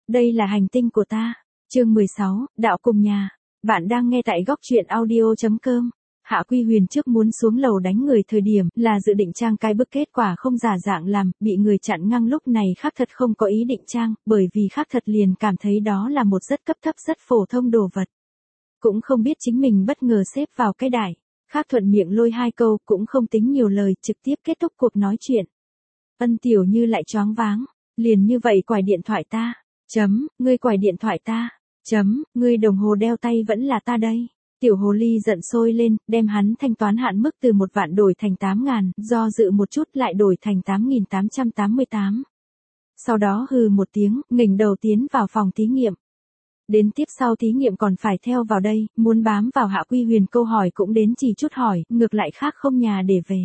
Đây là hành tinh của ta. Chương 16, đạo cùng nhà. Bạn đang nghe tại góc truyện audio.com. Hạ Quy Huyền trước muốn xuống lầu đánh người thời điểm là dự định trang cái bức, kết quả không giả dạng làm, bị người chặn ngang. Lúc này Khác Thật không có ý định trang, bởi vì Khác Thật liền cảm thấy đó là một rất cấp thấp rất phổ thông đồ vật. Cũng không biết chính mình bất ngờ xếp vào cái đại. Khác thuận miệng lôi hai câu, cũng không tính nhiều lời, trực tiếp kết thúc cuộc nói chuyện. Ân Tiểu Như lại choáng váng, liền như vậy quải điện thoại ta. Ngươi quải điện thoại ta. Ngươi đồng hồ đeo tay vẫn là ta đây. Tiểu hồ ly giận sôi lên, đem hắn thanh toán hạn mức từ 1 vạn đổi thành 8.000, do dự một chút lại đổi thành 8.888. Sau đó hừ một tiếng, nghỉnh đầu tiến vào phòng thí nghiệm. Đến tiếp sau thí nghiệm còn phải theo vào đây, muốn bám vào Hạ Quy Huyền câu hỏi cũng đến chỉ chút hỏi, ngược lại khác không nhà để về.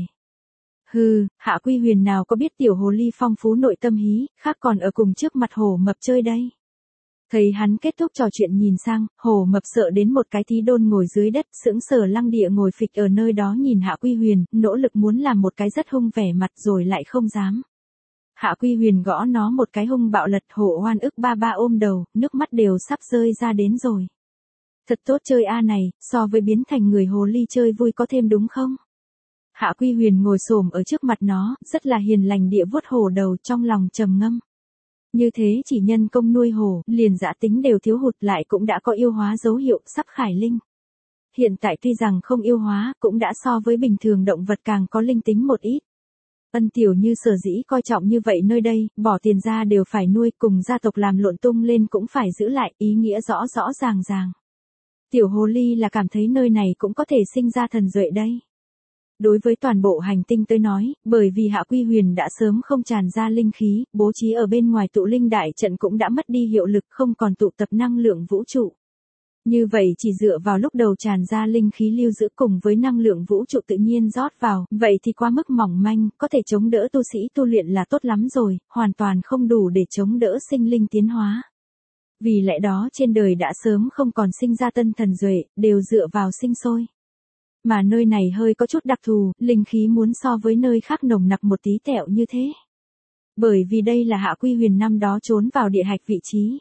Hạ Quy Huyền nào có biết tiểu hồ ly phong phú nội tâm hí, khác còn ở cùng trước mặt Hổ Mập chơi đây. Thấy hắn kết thúc trò chuyện nhìn sang, Hổ Mập sợ đến một cái tí đôn ngồi dưới đất, sững sờ lăng địa ngồi phịch ở nơi đó nhìn Hạ Quy Huyền, nỗ lực muốn làm một cái rất hung vẻ mặt rồi lại không dám. Hạ Quy Huyền gõ nó một cái hung bạo lật, Hổ oan ức ba ba ôm đầu, nước mắt đều sắp rơi ra đến rồi. Thật tốt chơi a này, so với biến thành người hồ ly chơi vui có thêm đúng không? Hạ Quy Huyền ngồi xổm ở trước mặt nó, rất là hiền lành địa vuốt hổ đầu, trong lòng trầm ngâm. Như thế chỉ nhân công nuôi hổ, liền dã tính đều thiếu hụt, lại cũng đã có yêu hóa dấu hiệu, sắp khải linh. Hiện tại tuy rằng không yêu hóa, cũng đã so với bình thường động vật càng có linh tính một ít. Ân Tiểu Như sở dĩ coi trọng như vậy nơi đây, bỏ tiền ra đều phải nuôi, cùng gia tộc làm lộn tung lên cũng phải giữ lại, ý nghĩa rõ rõ ràng ràng. Tiểu hồ ly là cảm thấy nơi này cũng có thể sinh ra thần duệ đây. Đối với toàn bộ hành tinh tới nói, bởi vì Hạ Quy Huyền đã sớm không tràn ra linh khí, bố trí ở bên ngoài tụ linh đại trận cũng đã mất đi hiệu lực, không còn tụ tập năng lượng vũ trụ. Như vậy chỉ dựa vào lúc đầu tràn ra linh khí lưu giữ cùng với năng lượng vũ trụ tự nhiên rót vào, vậy thì quá mức mỏng manh, có thể chống đỡ tu sĩ tu luyện là tốt lắm rồi, hoàn toàn không đủ để chống đỡ sinh linh tiến hóa. Vì lẽ đó trên đời đã sớm không còn sinh ra tân thần duệ, đều dựa vào sinh sôi. Mà nơi này hơi có chút đặc thù, linh khí muốn so với nơi khác nồng nặc một tí tẹo như thế. Bởi vì đây là Hạ Quy Huyền năm đó trốn vào địa hạch vị trí.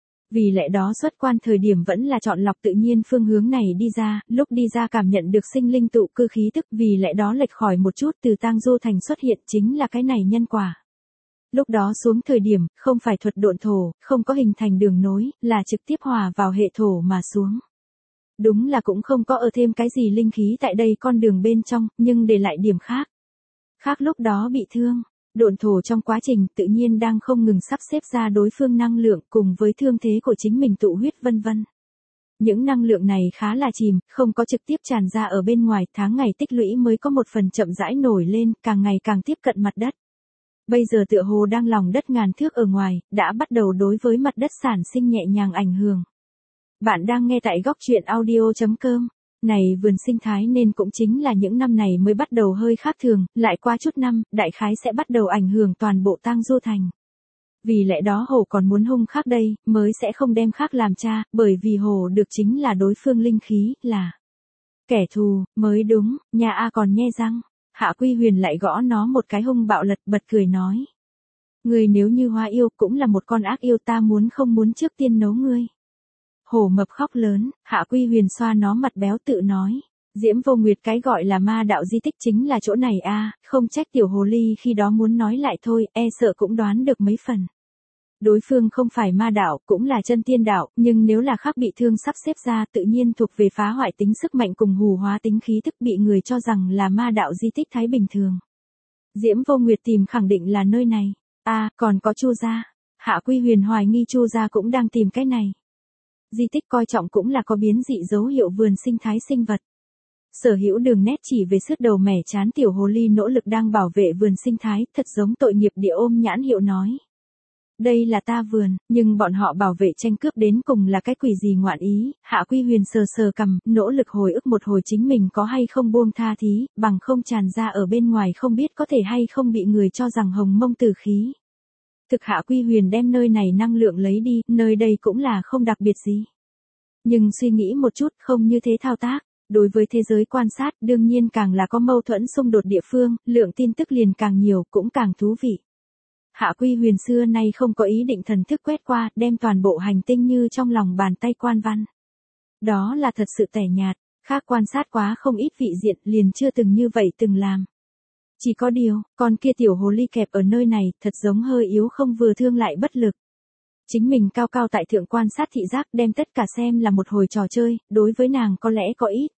Vì lẽ đó xuất quan thời điểm vẫn là chọn lọc tự nhiên phương hướng này đi ra, lúc đi ra cảm nhận được sinh linh tụ cư khí tức, vì lẽ đó lệch khỏi một chút từ Tang Du Thành xuất hiện chính là cái này nhân quả. Lúc đó xuống thời điểm, không phải thuật độn thổ, không có hình thành đường nối, là trực tiếp hòa vào hệ thổ mà xuống. Đúng là cũng không có ở thêm cái gì linh khí tại đây con đường bên trong, nhưng để lại điểm khác. Khác lúc đó bị thương, độn thổ trong quá trình tự nhiên đang không ngừng sắp xếp ra đối phương năng lượng cùng với thương thế của chính mình tụ huyết vân vân. Những năng lượng này khá là chìm, không có trực tiếp tràn ra ở bên ngoài, tháng ngày tích lũy mới có một phần chậm rãi nổi lên, càng ngày càng tiếp cận mặt đất. Bây giờ tựa hồ đang lòng đất ngàn thước ở ngoài, đã bắt đầu đối với mặt đất sản sinh nhẹ nhàng ảnh hưởng. Bạn đang nghe tại góc truyện audio.com. Này vườn sinh thái nên cũng chính là những năm này mới bắt đầu hơi khác thường, lại qua chút năm, đại khái sẽ bắt đầu ảnh hưởng toàn bộ Tang Du Thành. Vì lẽ đó hổ còn muốn hung khác đây, mới sẽ không đem khác làm cha, bởi vì hổ được chính là đối phương linh khí, là kẻ thù, mới đúng, nhà A còn nhe răng. Hạ Quy Huyền lại gõ nó một cái hung bạo lật, bật cười nói. Người nếu như hoa yêu cũng là một con ác yêu, ta muốn không muốn trước tiên nấu ngươi. Hổ Mập khóc lớn, Hạ Quy Huyền xoa nó mặt béo tự nói. Diễm Vô Nguyệt cái gọi là ma đạo di tích chính là chỗ này a, không trách tiểu hồ ly khi đó muốn nói lại thôi, e sợ cũng đoán được mấy phần. Đối phương không phải ma đạo, cũng là chân tiên đạo, nhưng nếu là khác bị thương sắp xếp ra tự nhiên thuộc về phá hoại tính sức mạnh cùng hù hóa tính khí tức, bị người cho rằng là ma đạo di tích thái bình thường. Diễm Vô Nguyệt tìm khẳng định là nơi này. Còn có Chu gia. Hạ Quy Huyền hoài nghi Chu gia cũng đang tìm cái này. Di tích coi trọng cũng là có biến dị dấu hiệu vườn sinh thái sinh vật. Sở hữu đường nét chỉ về sứt đầu mẻ chán tiểu hồ ly nỗ lực đang bảo vệ vườn sinh thái, thật giống tội nghiệp địa ôm nhãn hiệu nói. Đây là ta vườn, nhưng bọn họ bảo vệ tranh cướp đến cùng là cái quỷ gì ngoạn ý. Hạ Quy Huyền sờ sờ cằm, nỗ lực hồi ức một hồi chính mình có hay không buông tha thí, bằng không tràn ra ở bên ngoài không biết có thể hay không bị người cho rằng hồng mông tử khí. Thực Hạ Quy Huyền đem nơi này năng lượng lấy đi, nơi đây cũng là không đặc biệt gì. Nhưng suy nghĩ một chút không như thế thao tác, đối với thế giới quan sát đương nhiên càng là có mâu thuẫn xung đột địa phương, lượng tin tức liền càng nhiều cũng càng thú vị. Hạ Quy Huyền xưa nay không có ý định thần thức quét qua, đem toàn bộ hành tinh như trong lòng bàn tay quan văn. Đó là thật sự tẻ nhạt, khác quan sát quá không ít vị diện liền chưa từng như vậy từng làm. Chỉ có điều, con kia tiểu hồ ly kẹp ở nơi này, thật giống hơi yếu không vừa thương lại bất lực. Chính mình cao cao tại thượng quan sát thị giác đem tất cả xem là một hồi trò chơi, đối với nàng có lẽ có ít.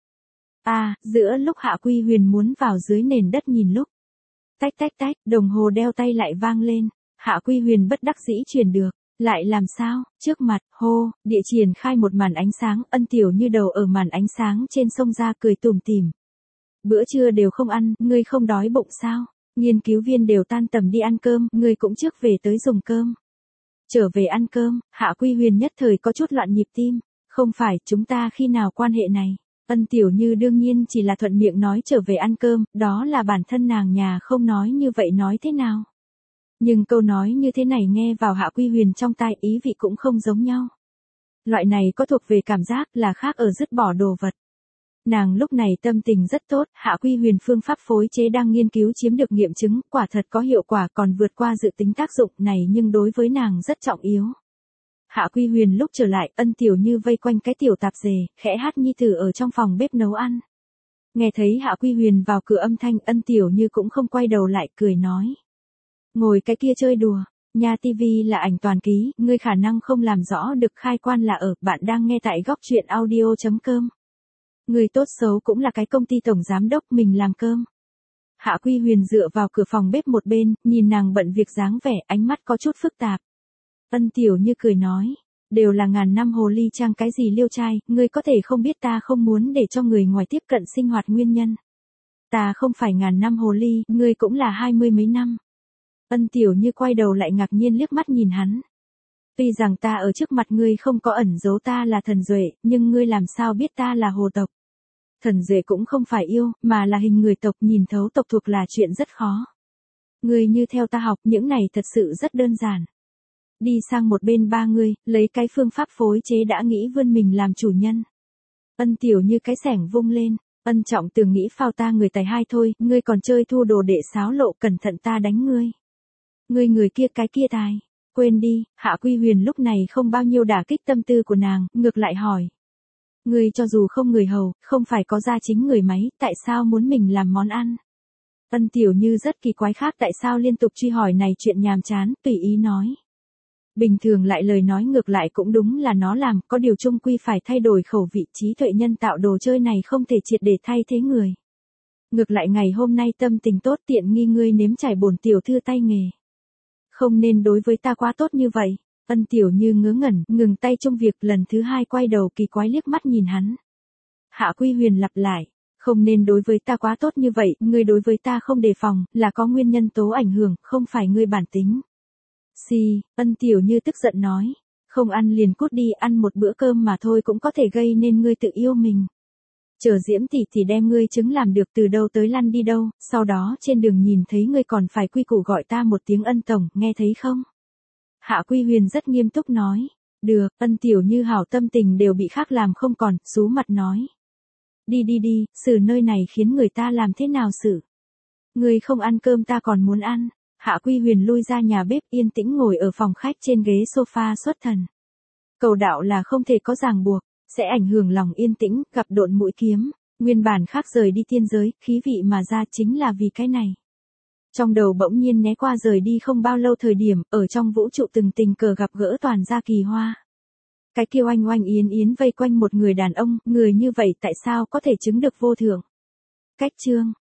Giữa lúc Hạ Quy Huyền muốn vào dưới nền đất nhìn lúc. Tách tách tách, đồng hồ đeo tay lại vang lên, Hạ Quy Huyền bất đắc dĩ truyền được. Lại làm sao, trước mặt, địa triển khai một màn ánh sáng, Ân Tiểu Như đầu ở màn ánh sáng trên sông ra cười tủm tỉm. Bữa trưa đều không ăn, ngươi không đói bụng sao? Nghiên cứu viên đều tan tầm đi ăn cơm, ngươi cũng trước về tới dùng cơm. Trở về ăn cơm, Hạ Quy Huyền nhất thời có chút loạn nhịp tim, không phải, chúng ta khi nào quan hệ này? Ân Tiểu Như đương nhiên chỉ là thuận miệng nói trở về ăn cơm, đó là bản thân nàng nhà không nói như vậy nói thế nào? Nhưng câu nói như thế này nghe vào Hạ Quy Huyền trong tai ý vị cũng không giống nhau. Loại này có thuộc về cảm giác là khác ở dứt bỏ đồ vật. Nàng lúc này tâm tình rất tốt, Hạ Quy Huyền phương pháp phối chế đang nghiên cứu chiếm được nghiệm chứng, quả thật có hiệu quả còn vượt qua dự tính tác dụng này nhưng đối với nàng rất trọng yếu. Hạ Quy Huyền lúc trở lại, Ân Tiểu Như vây quanh cái tiểu tạp dề, khẽ hát nhi tử ở trong phòng bếp nấu ăn. Nghe thấy Hạ Quy Huyền vào cửa âm thanh, Ân Tiểu Như cũng không quay đầu lại, cười nói. Ngồi cái kia chơi đùa, nhà tivi là ảnh toàn ký, ngươi khả năng không làm rõ được khai quan là ở, bạn đang nghe tại góc truyện audio.com. Người tốt xấu cũng là cái công ty tổng giám đốc mình làm cơm. Hạ Quy Huyền dựa vào cửa phòng bếp một bên, nhìn nàng bận việc dáng vẻ, ánh mắt có chút phức tạp. Ân Tiểu Như cười nói, đều là ngàn năm hồ ly trang cái gì liêu trai, ngươi có thể không biết ta không muốn để cho người ngoài tiếp cận sinh hoạt nguyên nhân. Ta không phải ngàn năm hồ ly, ngươi cũng là 20 mấy năm. Ân Tiểu Như quay đầu lại ngạc nhiên liếc mắt nhìn hắn. Tuy rằng ta ở trước mặt ngươi không có ẩn giấu ta là thần duệ, nhưng ngươi làm sao biết ta là hồ tộc? Thần duệ cũng không phải yêu, mà là hình người tộc, nhìn thấu tộc thuộc là chuyện rất khó. Ngươi như theo ta học những này thật sự rất đơn giản. Đi sang một bên ba ngươi, lấy cái phương pháp phối chế đã nghĩ vươn mình làm chủ nhân. Ân Tiểu Như cái xẻng vung lên, ân trọng tưởng nghĩ phao ta người tài hai thôi, ngươi còn chơi thu đồ đệ xáo lộ, cẩn thận ta đánh ngươi. Ngươi người kia cái kia tài. Quên đi, Hạ Quy Huyền lúc này không bao nhiêu đả kích tâm tư của nàng, ngược lại hỏi. Ngươi cho dù không người hầu, không phải có gia chính người máy, tại sao muốn mình làm món ăn? Ân Tiểu Như rất kỳ quái khác tại sao liên tục truy hỏi này chuyện nhàm chán, tùy ý nói. Bình thường lại lời nói ngược lại cũng đúng là nó làm, có điều chung quy phải thay đổi khẩu vị, trí tuệ nhân tạo đồ chơi này không thể triệt để thay thế người. Ngược lại ngày hôm nay tâm tình tốt tiện nghi ngươi nếm trải bổn tiểu thư tay nghề. Không nên đối với ta quá tốt như vậy. Ân Tiểu Như ngớ ngẩn, ngừng tay trong việc, lần thứ hai quay đầu kỳ quái liếc mắt nhìn hắn. Hạ Quy Huyền lặp lại, không nên đối với ta quá tốt như vậy, ngươi đối với ta không đề phòng, là có nguyên nhân tố ảnh hưởng, không phải ngươi bản tính. Ân Tiểu Như tức giận nói, không ăn liền cút đi, ăn một bữa cơm mà thôi cũng có thể gây nên ngươi tự yêu mình. Chờ Diễm tỷ tỷ đem ngươi chứng làm được từ đâu tới lăn đi đâu, sau đó trên đường nhìn thấy ngươi còn phải quy củ gọi ta một tiếng Ân tổng, nghe thấy không? Hạ Quy Huyền rất nghiêm túc nói, được, Ân Tiểu Như hảo tâm tình đều bị khác làm không còn, sú mặt nói. Đi, xử nơi này khiến người ta làm thế nào xử? Ngươi không ăn cơm ta còn muốn ăn. Hạ Quy Huyền lui ra nhà bếp yên tĩnh ngồi ở phòng khách trên ghế sofa xuất thần. Cầu đạo là không thể có ràng buộc, sẽ ảnh hưởng lòng yên tĩnh, gặp độn mũi kiếm, nguyên bản khác rời đi tiên giới, khí vị mà ra chính là vì cái này. Trong đầu bỗng nhiên né qua rời đi không bao lâu thời điểm, ở trong vũ trụ từng tình cờ gặp gỡ toàn gia Kỳ Hoa. Cái kia oanh oanh yến yến vây quanh một người đàn ông, người như vậy tại sao có thể chứng được vô thượng? Cách chương